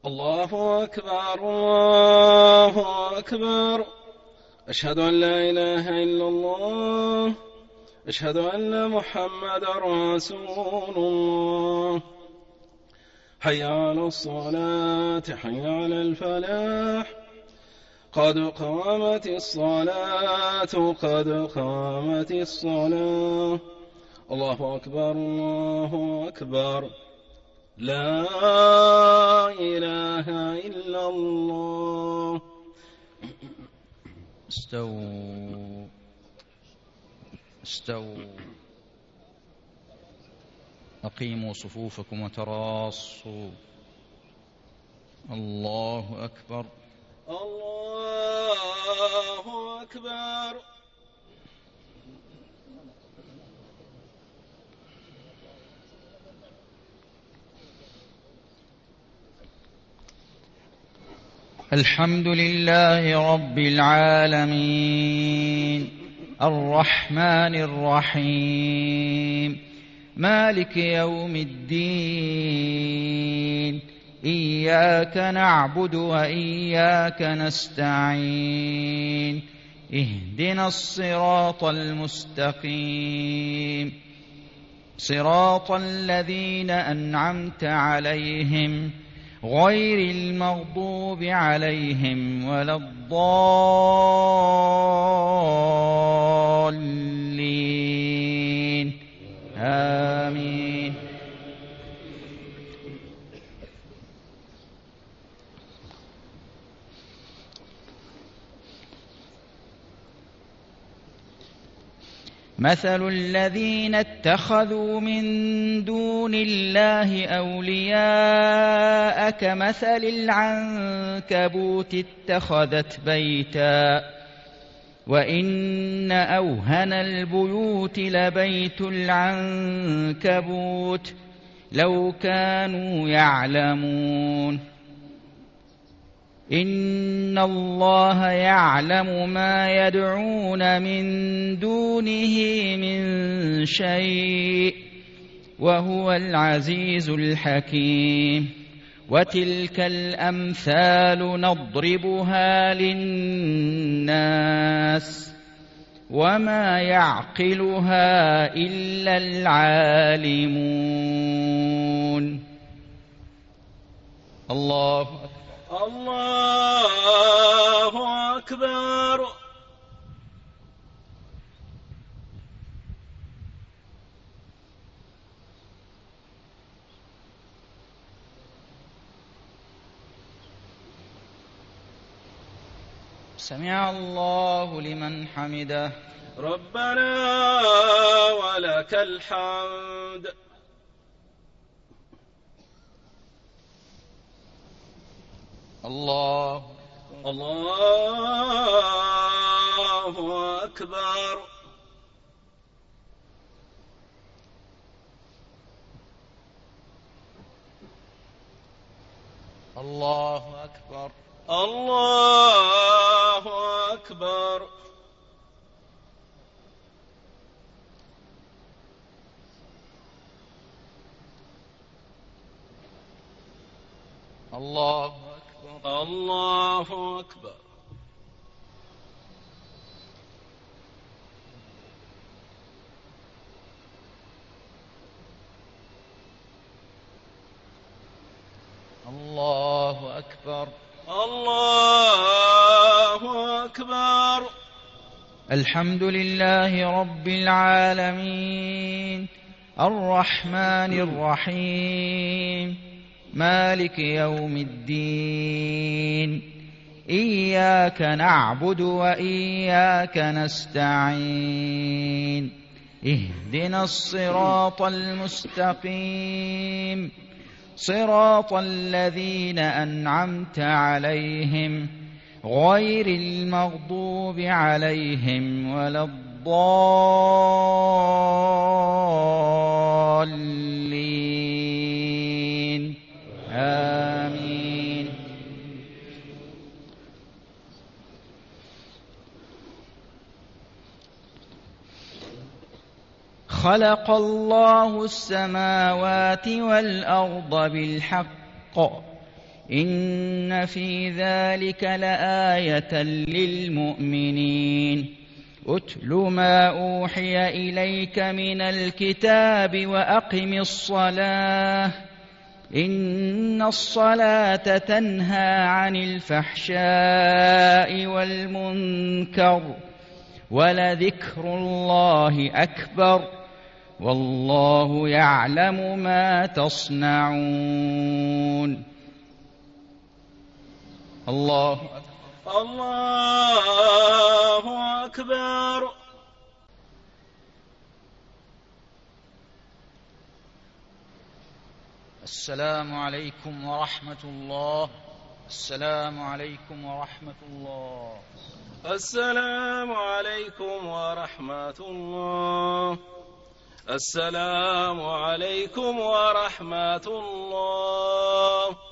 الله أكبر الله أكبر. أشهد أن لا إله إلا الله. أشهد أن محمد رسول الله. حي على الصلاة حي على الفلاح. قد قامت الصلاة قد قامت الصلاة. الله أكبر الله أكبر. لا إله إلا الله. استووا استووا. أقيموا صفوفكم وتراصوا. الله أكبر الله أكبر. الحمد لله رب العالمين الرحمن الرحيم مالك يوم الدين. إياك نعبد وإياك نستعين. اهدنا الصراط المستقيم صراط الذين أنعمت عليهم غير المغضوب عليهم ولا الضالين. آمين. مثل الذين اتخذوا من دون الله أولياء كمثل العنكبوت اتخذت بيتا وإن أوهن البيوت لبيت العنكبوت لو كانوا يعلمون. إن الله يعلم ما يدعون من دونه من شيء وهو العزيز الحكيم. وتلك الأمثال نضربها للناس وما يعقلها إلا العالمون. الله أكبر الله أكبر. سمع الله لمن حمده. ربنا ولك الحمد. الله الله أكبر. الله أكبر. الله أكبر. الله أكبر. الله أكبر. الله أكبر. الله أكبر. الحمد لله رب العالمين الرحمن الرحيم مالك يوم الدين. إياك نعبد وإياك نستعين. اهدنا الصراط المستقيم صراط الذين أنعمت عليهم غير المغضوب عليهم ولا الضالين. آمين. خلق الله السماوات والأرض بالحق إن في ذلك لآية للمؤمنين أتل ما أوحي إليك من الكتاب وأقم الصلاة إن الصلاة تنهى عن الفحشاء والمنكر ولذكر الله أكبر والله يعلم ما تصنعون. الله أكبر. السلام عليكم ورحمة الله. السلام عليكم ورحمة الله. السلام عليكم ورحمة الله. السلام عليكم ورحمة الله.